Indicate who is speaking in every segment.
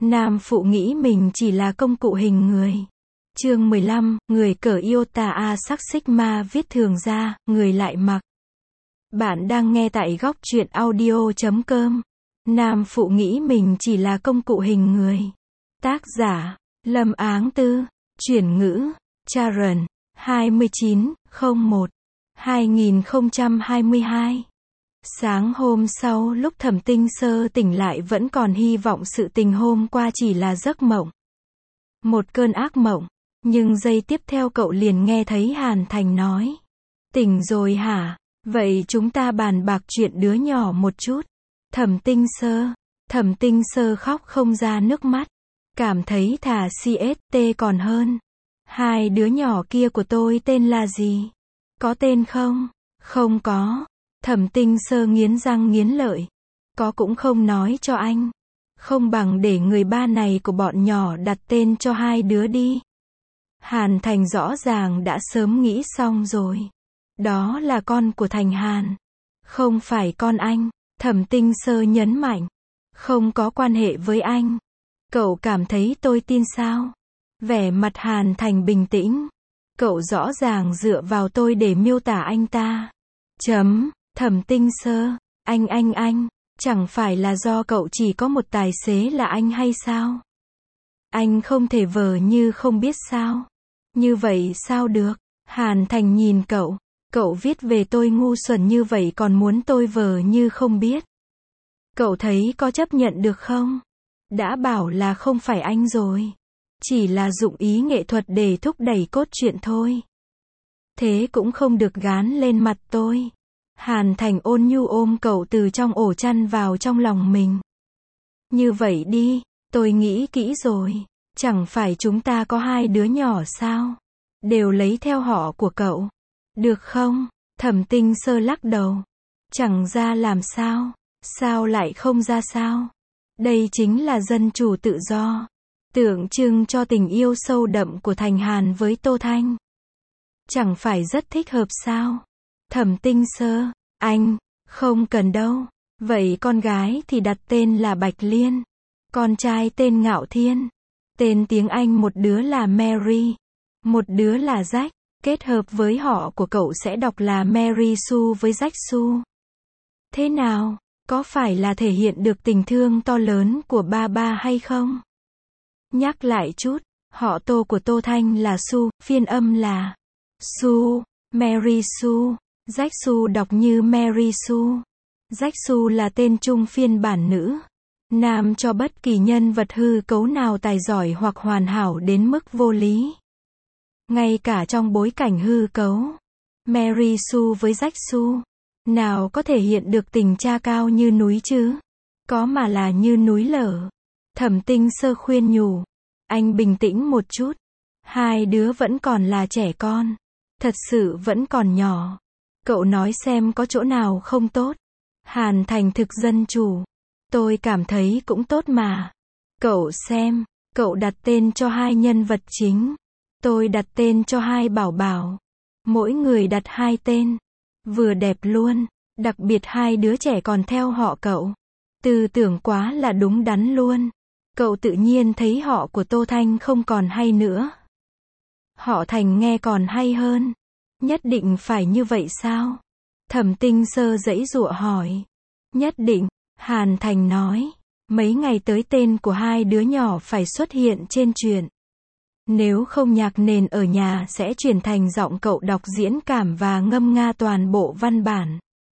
Speaker 1: Nam phụ nghĩ mình chỉ là công cụ hình người. Chương 15, người cởi iota A sắc sigma viết thường ra, người lại mặc. Bạn đang nghe tại góc truyện audio.com. Nam phụ nghĩ mình chỉ là công cụ hình người. Tác giả, Lâm Áng Tư. Chuyển ngữ, Sharon. 29/01/2022. Sáng hôm sau lúc Thẩm Tinh Sơ tỉnh lại vẫn còn hy vọng sự tình hôm qua chỉ là giấc mộng. Một cơn ác mộng. Nhưng giây tiếp theo cậu liền nghe thấy Hàn Thành nói. Tỉnh rồi hả? Vậy chúng ta bàn bạc chuyện đứa nhỏ một chút. Thẩm Tinh Sơ khóc không ra nước mắt. Cảm thấy thà CST còn hơn. Hai đứa nhỏ kia của tôi tên là gì? Có tên không? Không có. Thẩm Tinh Sơ nghiến răng nghiến lợi. Có cũng không nói cho anh. Không bằng để người ba này của bọn nhỏ đặt tên cho hai đứa đi. Hàn Thành rõ ràng đã sớm nghĩ xong rồi. Đó là con của Thành Hàn. Không phải con anh. Thẩm Tinh Sơ nhấn mạnh. Không có quan hệ với anh. Cậu cảm thấy tôi tin sao? Vẻ mặt Hàn Thành bình tĩnh. Cậu rõ ràng dựa vào tôi để miêu tả anh ta. Thẩm Tinh Sơ, anh, chẳng phải là do cậu chỉ có một tài xế là anh hay sao? Anh không thể vờ như không biết sao? Như vậy sao được? Hàn Thành nhìn cậu viết về tôi ngu xuẩn như vậy còn muốn tôi vờ như không biết. Cậu thấy có chấp nhận được không? Đã bảo là không phải anh rồi. Chỉ là dụng ý nghệ thuật để thúc đẩy cốt truyện thôi. Thế cũng không được gán lên mặt tôi. Hàn Thành ôn nhu ôm cậu từ trong ổ chăn vào trong lòng mình. Như vậy đi, tôi nghĩ kỹ rồi. Chẳng phải chúng ta có hai đứa nhỏ sao? Đều lấy theo họ của cậu. Được không? Thẩm Tinh Sơ lắc đầu. Chẳng ra làm sao? Sao lại không ra sao? Đây chính là dân chủ tự do. Tượng trưng cho tình yêu sâu đậm của Thành Hàn với Tô Thanh. Chẳng phải rất thích hợp sao? Thẩm Tinh Sơ, anh, không cần đâu. Vậy con gái thì đặt tên là Bạch Liên. Con trai tên Ngạo Thiên. Tên tiếng Anh một đứa là Mary. Một đứa là Jack. Kết hợp với họ của cậu sẽ đọc là Mary Sue với Jack Sue. Thế nào? Có phải là thể hiện được tình thương to lớn của ba hay không? Nhắc lại chút, họ Tô của Tô Thanh là Su, phiên âm là Su, Mary Sue. Jack Sue đọc như Mary Sue. Jack Sue là tên trung phiên bản nữ. Nam cho bất kỳ nhân vật hư cấu nào tài giỏi hoặc hoàn hảo đến mức vô lý. Ngay cả trong bối cảnh hư cấu. Mary Sue với Jack Sue. Nào có thể hiện được tình cha cao như núi chứ? Có mà là như núi lở. Thẩm Tinh Sơ khuyên nhủ. Anh bình tĩnh một chút. Hai đứa vẫn còn là trẻ con. Thật sự vẫn còn nhỏ. Cậu nói xem có chỗ nào không tốt. Hàn Thành thực dân chủ. Tôi cảm thấy cũng tốt mà. Cậu xem. Cậu đặt tên cho hai nhân vật chính. Tôi đặt tên cho hai bảo bảo. Mỗi người đặt hai tên. Vừa đẹp luôn. Đặc biệt hai đứa trẻ còn theo họ cậu. Tư tưởng quá là đúng đắn luôn. Cậu tự nhiên thấy họ của Tô Thanh không còn hay nữa. Họ Thành nghe còn hay hơn. Nhất định phải như vậy sao? Thẩm Tinh Sơ giãy giụa hỏi. Nhất định, Hàn Thành nói. Mấy ngày tới tên của hai đứa nhỏ phải xuất hiện trên truyện. Nếu không nhạc nền ở nhà sẽ chuyển thành giọng cậu đọc diễn cảm và ngâm nga toàn bộ văn bản.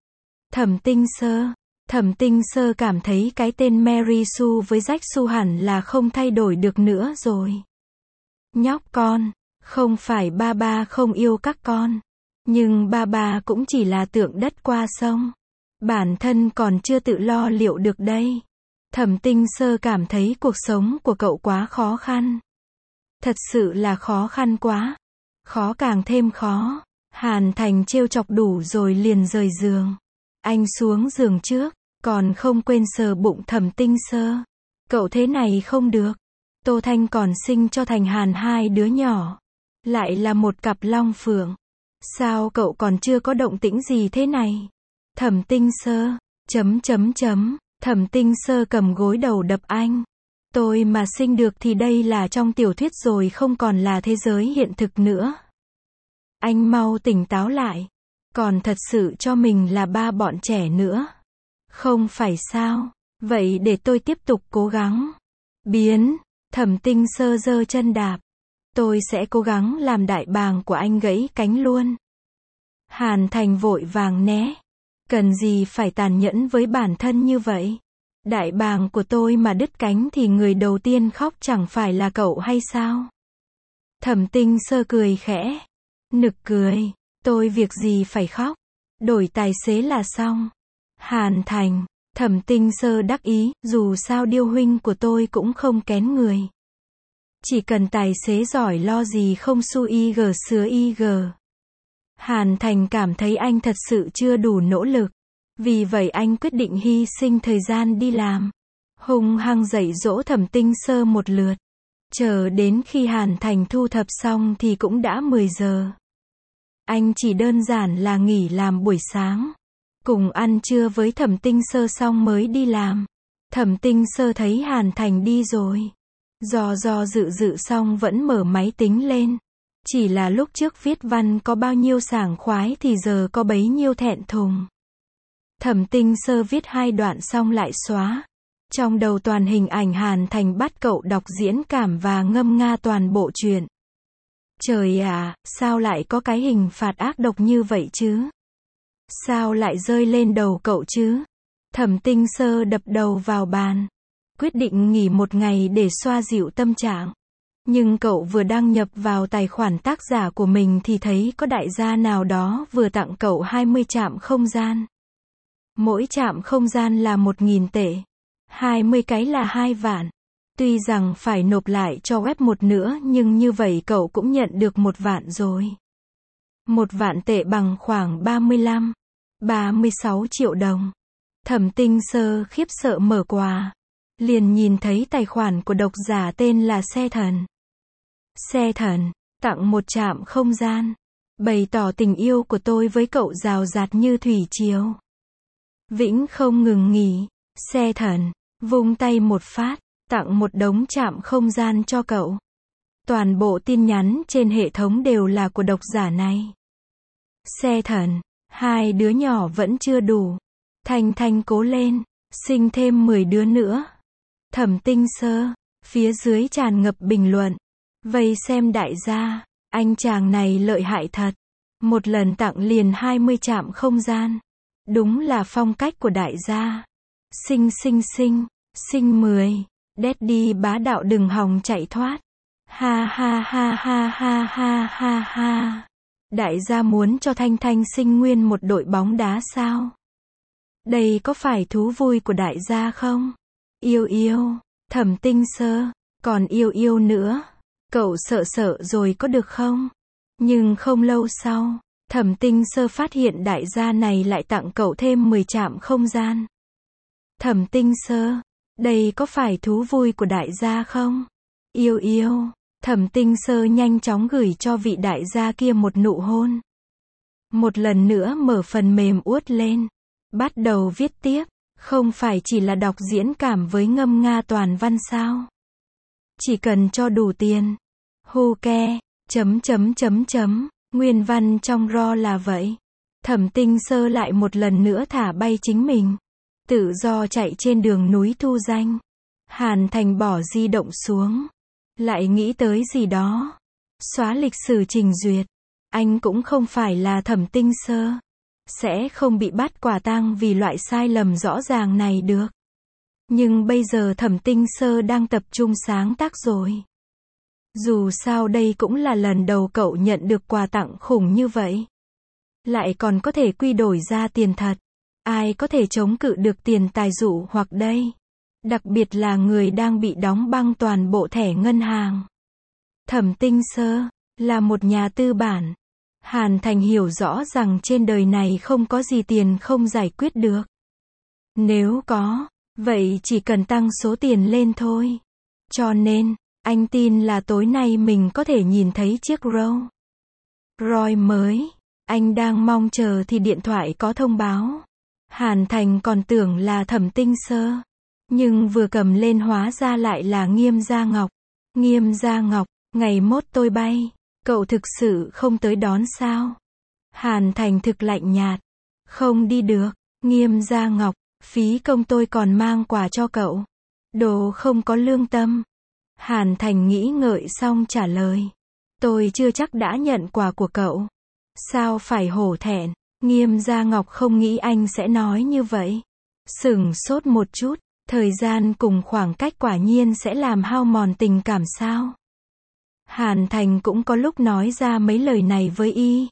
Speaker 1: Thẩm Tinh Sơ cảm thấy cái tên Mary Sue với Jack Sue hẳn là không thay đổi được nữa rồi. Nhóc con, không phải ba không yêu các con. Nhưng ba cũng chỉ là tượng đất qua sông. Bản thân còn chưa tự lo liệu được đây. Thẩm Tinh Sơ cảm thấy cuộc sống của cậu quá khó khăn. Thật sự là khó khăn quá. Khó càng thêm khó. Hàn Thành trêu chọc đủ rồi liền rời giường. Anh xuống giường trước, còn không quên sờ bụng Thẩm Tinh Sơ. Cậu thế này không được. Tô Thanh còn sinh cho Thành Hàn hai đứa nhỏ. Lại là một cặp long phượng. Sao cậu còn chưa có động tĩnh gì thế này? Thẩm Tinh Sơ, Thẩm Tinh Sơ cầm gối đầu đập anh. Tôi mà sinh được thì đây là trong tiểu thuyết rồi, không còn là thế giới hiện thực nữa. Anh mau tỉnh táo lại. Còn thật sự cho mình là ba bọn trẻ nữa. Không phải sao? Vậy để tôi tiếp tục cố gắng. Biến. Thẩm Tinh Sơ giơ chân đạp. Tôi sẽ cố gắng làm đại bàng của anh gãy cánh luôn. Hàn Thành vội vàng né. Cần gì phải tàn nhẫn với bản thân như vậy? Đại bàng của tôi mà đứt cánh thì người đầu tiên khóc chẳng phải là cậu hay sao? Thẩm Tinh Sơ cười khẽ. Nực cười. Tôi việc gì phải khóc? Đổi tài xế là xong. Hàn Thành. Thẩm Tinh Sơ đắc ý, dù sao Điêu huynh của tôi cũng không kén người. Chỉ cần tài xế giỏi lo gì không su IG sứa IG. Hàn Thành cảm thấy anh thật sự chưa đủ nỗ lực. Vì vậy anh quyết định hy sinh thời gian đi làm. Hung hăng dạy dỗ Thẩm Tinh Sơ một lượt. Chờ đến khi Hàn Thành thu thập xong thì cũng đã 10 giờ. Anh chỉ đơn giản là nghỉ làm buổi sáng. Cùng ăn trưa với Thẩm Tinh Sơ xong mới đi làm. Thẩm Tinh Sơ thấy Hàn Thành đi rồi. Do dự xong vẫn mở máy tính lên. Chỉ là lúc trước viết văn có bao nhiêu sảng khoái thì giờ có bấy nhiêu thẹn thùng. Thẩm Tinh Sơ viết 2 đoạn xong lại xóa. Trong đầu toàn hình ảnh Hàn Thành bắt cậu đọc diễn cảm và ngâm nga toàn bộ chuyện. Trời ạ, sao lại có cái hình phạt ác độc như vậy chứ? Sao lại rơi lên đầu cậu chứ? Thẩm Tinh Sơ đập đầu vào bàn. Quyết định nghỉ 1 ngày để xoa dịu tâm trạng. Nhưng cậu vừa đăng nhập vào tài khoản tác giả của mình thì thấy có đại gia nào đó vừa tặng cậu 20 trạm không gian. Mỗi trạm không gian là 1.000 tệ. 20 cái là 2 vạn. Tuy rằng phải nộp lại cho web 1 nữa nhưng như vậy cậu cũng nhận được 1 vạn rồi. 1 vạn tệ bằng khoảng 36 triệu đồng. Thẩm Tinh Sơ khiếp sợ mở quà. Liền nhìn thấy tài khoản của độc giả tên là Xe Thần. Xe Thần, tặng 1 trạm không gian. Bày tỏ tình yêu của tôi với cậu rào rạt như thủy triều. Vĩnh không ngừng nghỉ. Xe Thần, vung tay một phát, tặng 1 đống trạm không gian cho cậu. Toàn bộ tin nhắn trên hệ thống đều là của độc giả này. Xe Thần, 2 đứa nhỏ vẫn chưa đủ. Thanh Thanh cố lên, sinh thêm 10 đứa nữa. Thẩm Tinh Sơ, phía dưới tràn ngập bình luận. Vây xem đại gia, anh chàng này lợi hại thật. Một lần tặng liền 20 trạm không gian. Đúng là phong cách của đại gia. Sinh 10. Daddy bá đạo đừng hòng chạy thoát. Ha ha ha ha ha ha ha ha. Đại gia muốn cho Thanh Thanh sinh nguyên một đội bóng đá sao? Đây có phải thú vui của đại gia không? Yêu, Thẩm Tinh Sơ, còn yêu nữa. Cậu sợ rồi có được không? Nhưng không lâu sau, Thẩm Tinh Sơ phát hiện đại gia này lại tặng cậu thêm 10 trạm không gian. Thẩm Tinh Sơ, đây có phải thú vui của đại gia không? Yêu, Thẩm Tinh Sơ nhanh chóng gửi cho vị đại gia kia một nụ hôn. Một lần nữa mở phần mềm uất lên. Bắt đầu viết tiếp. Không phải chỉ là đọc diễn cảm với ngâm nga toàn văn sao? Chỉ cần cho đủ tiền. Who care, Nguyên văn trong RAW là vậy. Thẩm Tinh Sơ lại một lần nữa thả bay chính mình. Tự do chạy trên đường núi thu danh. Hàn Thành bỏ di động xuống. Lại nghĩ tới gì đó. Xóa lịch sử trình duyệt. Anh cũng không phải là Thẩm Tinh Sơ. Sẽ không bị bắt quả tang vì loại sai lầm rõ ràng này được. Nhưng bây giờ Thẩm Tinh Sơ đang tập trung sáng tác rồi. Dù sao đây cũng là lần đầu cậu nhận được quà tặng khủng như vậy. Lại còn có thể quy đổi ra tiền thật. Ai có thể chống cự được tiền tài dụ hoặc đây? Đặc biệt là người đang bị đóng băng toàn bộ thẻ ngân hàng. Thẩm Tinh Sơ là một nhà tư bản. Hàn Thành hiểu rõ rằng trên đời này không có gì tiền không giải quyết được. Nếu có, vậy chỉ cần tăng số tiền lên thôi. Cho nên, anh tin là tối nay mình có thể nhìn thấy chiếc Rolls Royce mới. Anh đang mong chờ thì điện thoại có thông báo. Hàn Thành còn tưởng là Thẩm Tinh Sơ. Nhưng vừa cầm lên hóa ra lại là Nghiêm Gia Ngọc. Nghiêm Gia Ngọc, ngày mốt tôi bay, cậu thực sự không tới đón sao? Hàn Thành thực lạnh nhạt. Không đi được, Nghiêm Gia Ngọc, phí công tôi còn mang quà cho cậu. Đồ không có lương tâm. Hàn Thành nghĩ ngợi xong trả lời. Tôi chưa chắc đã nhận quà của cậu. Sao phải hổ thẹn? Nghiêm Gia Ngọc không nghĩ anh sẽ nói như vậy. Sửng sốt một chút, thời gian cùng khoảng cách quả nhiên sẽ làm hao mòn tình cảm sao? Hàn Thành cũng có lúc nói ra mấy lời này với y.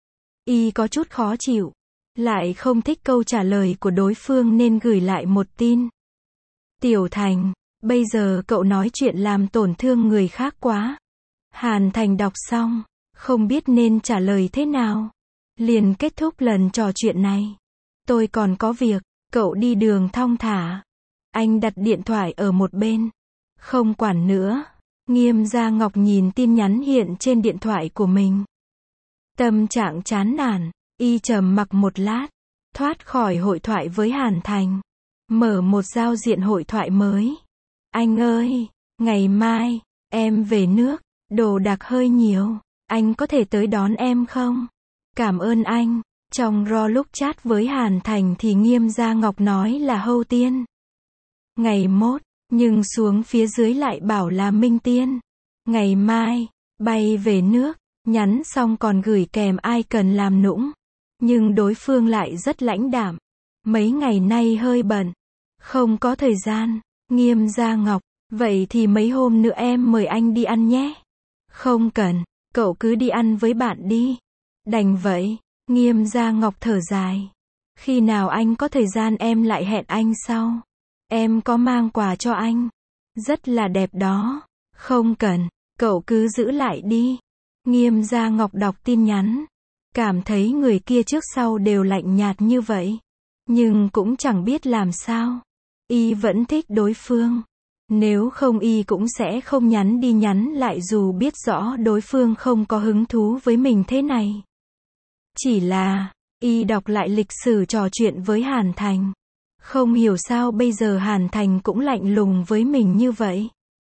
Speaker 1: Y có chút khó chịu, lại không thích câu trả lời của đối phương nên gửi lại một tin. Tiểu Thành, bây giờ cậu nói chuyện làm tổn thương người khác quá. Hàn Thành đọc xong, không biết nên trả lời thế nào. Liền kết thúc lần trò chuyện này. Tôi còn có việc, cậu đi đường thong thả. Anh đặt điện thoại ở một bên. Không quản nữa. Nghiêm Gia Ngọc nhìn tin nhắn hiện trên điện thoại của mình. Tâm trạng chán nản, y trầm mặc một lát, thoát khỏi hội thoại với Hàn Thành. Mở một giao diện hội thoại mới. Anh ơi, ngày mai, em về nước, đồ đạc hơi nhiều, anh có thể tới đón em không? Cảm ơn anh. Trong lúc chat với Hàn Thành thì Nghiêm Gia Ngọc nói là Hâu Tiên. Ngày mốt, nhưng xuống phía dưới lại bảo là Minh Tiên. Ngày mai, bay về nước, nhắn xong còn gửi kèm ai cần làm nũng. Nhưng đối phương lại rất lãnh đạm. Mấy ngày nay hơi bận, không có thời gian. Nghiêm Gia Ngọc, vậy thì mấy hôm nữa em mời anh đi ăn nhé. Không cần, cậu cứ đi ăn với bạn đi. Đành vậy. Nghiêm Gia Ngọc thở dài. Khi nào anh có thời gian em lại hẹn anh sau. Em có mang quà cho anh. Rất là đẹp đó. Không cần, cậu cứ giữ lại đi. Nghiêm Gia Ngọc đọc tin nhắn. Cảm thấy người kia trước sau đều lạnh nhạt như vậy. Nhưng cũng chẳng biết làm sao. Y vẫn thích đối phương. Nếu không y cũng sẽ không nhắn đi nhắn lại dù biết rõ đối phương không có hứng thú với mình thế này. Chỉ là, y đọc lại lịch sử trò chuyện với Hàn Thành. Không hiểu sao bây giờ Hàn Thành cũng lạnh lùng với mình như vậy.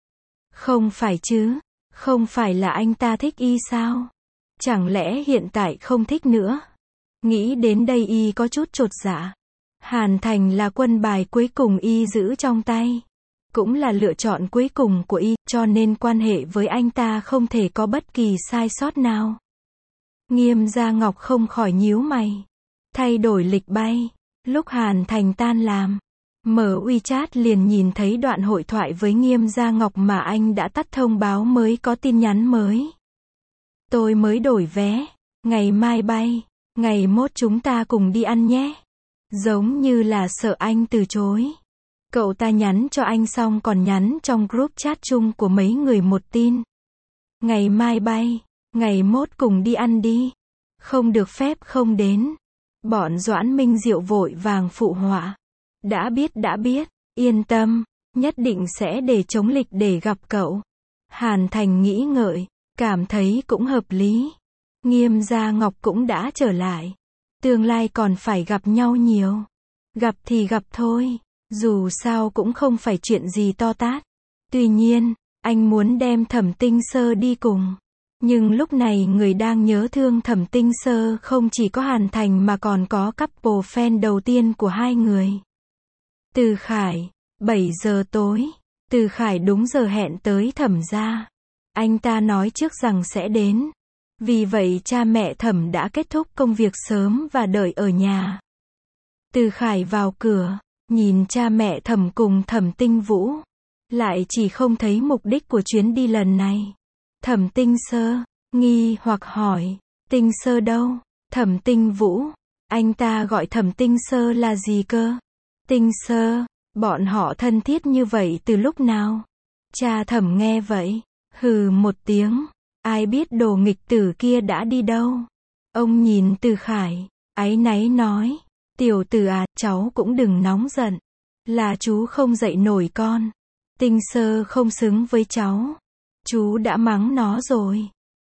Speaker 1: Không phải chứ, không phải là anh ta thích y sao? Chẳng lẽ hiện tại không thích nữa? Nghĩ đến đây y có chút chột dạ. Hàn Thành là quân bài cuối cùng y giữ trong tay. Cũng là lựa chọn cuối cùng của y, cho nên quan hệ với anh ta không thể có bất kỳ sai sót nào. Nghiêm Gia Ngọc không khỏi nhíu mày. Thay đổi lịch bay. Lúc Hàn Thành tan làm, mở WeChat liền nhìn thấy đoạn hội thoại với Nghiêm Gia Ngọc mà anh đã tắt thông báo mới có tin nhắn mới. Tôi mới đổi vé. Ngày mai bay. Ngày mốt chúng ta cùng đi ăn nhé. Giống như là sợ anh từ chối. Cậu ta nhắn cho anh xong còn nhắn trong group chat chung của mấy người một tin. Ngày mai bay. Ngày mốt cùng đi ăn đi. Không được phép không đến. Bọn Doãn Minh Diệu vội vàng phụ họa. Đã biết, yên tâm, nhất định sẽ để chống lịch để gặp cậu. Hàn Thành nghĩ ngợi, cảm thấy cũng hợp lý. Nghiêm Gia Ngọc cũng đã trở lại. Tương lai còn phải gặp nhau nhiều. Gặp thì gặp thôi, dù sao cũng không phải chuyện gì to tát. Tuy nhiên, anh muốn đem Thẩm Tinh Sơ đi cùng. Nhưng lúc này người đang nhớ thương Thẩm Tinh Sơ không chỉ có Hàn Thành mà còn có couple fan đầu tiên của hai người. Từ Khải, 7 giờ tối. Từ Khải đúng giờ hẹn tới Thẩm gia. Anh ta nói trước rằng sẽ đến. Vì vậy cha mẹ Thẩm đã kết thúc công việc sớm và đợi ở nhà. Từ Khải vào cửa, nhìn cha mẹ Thẩm cùng Thẩm Tinh Vũ. Lại chỉ không thấy mục đích của chuyến đi lần này. Thẩm Tinh Sơ, nghi hoặc hỏi, Tinh Sơ đâu? Thẩm Tinh Vũ, anh ta gọi Thẩm Tinh Sơ là gì cơ? Tinh Sơ, bọn họ thân thiết như vậy từ lúc nào? Cha Thẩm nghe vậy, hừ một tiếng, ai biết đồ nghịch tử kia đã đi đâu? Ông nhìn Từ Khải, áy náy nói, tiểu Từ à, cháu cũng đừng nóng giận, là chú không dạy nổi con. Tinh Sơ không xứng với cháu. Chú đã mắng nó rồi.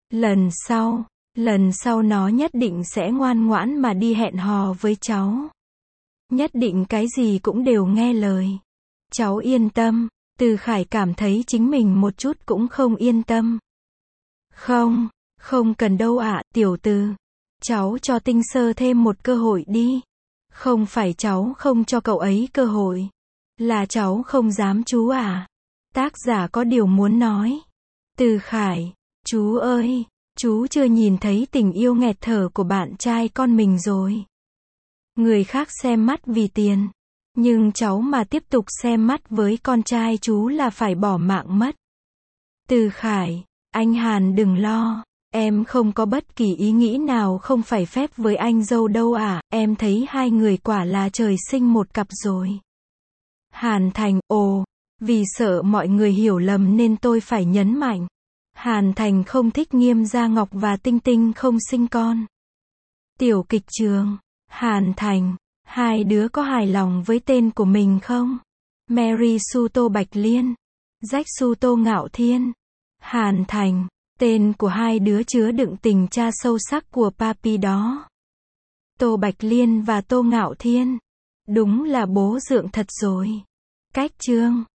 Speaker 1: Lần sau nó nhất định sẽ ngoan ngoãn mà đi hẹn hò với cháu. Nhất định cái gì cũng đều nghe lời. Cháu yên tâm. Từ Khải cảm thấy chính mình một chút cũng không yên tâm. Không, không cần đâu ạ, tiểu Từ. Cháu cho Tinh Sơ thêm một cơ hội đi. Không phải cháu không cho cậu ấy cơ hội. Là cháu không dám chú à. Tác giả có điều muốn nói. Từ Khải, chú ơi, chú chưa nhìn thấy tình yêu nghẹt thở của bạn trai con mình rồi. Người khác xem mắt vì tiền. Nhưng cháu mà tiếp tục xem mắt với con trai chú là phải bỏ mạng mất. Từ Khải, anh Hàn đừng lo. Em không có bất kỳ ý nghĩ nào không phải phép với anh dâu đâu à, em thấy hai người quả là trời sinh một cặp rồi. Hàn Thành, ồ, vì sợ mọi người hiểu lầm nên tôi phải nhấn mạnh. Hàn Thành không thích Nghiêm Gia Ngọc và Tinh Tinh không sinh con. Tiểu kịch trường, Hàn Thành, hai đứa có hài lòng với tên của mình không? Mary Sue Tô Bạch Liên, Jack Sue Tô Ngạo Thiên. Hàn Thành, tên của hai đứa chứa đựng tình cha sâu sắc của Papi đó. Tô Bạch Liên và Tô Ngạo Thiên. Đúng là bố dượng thật rồi. Cách chương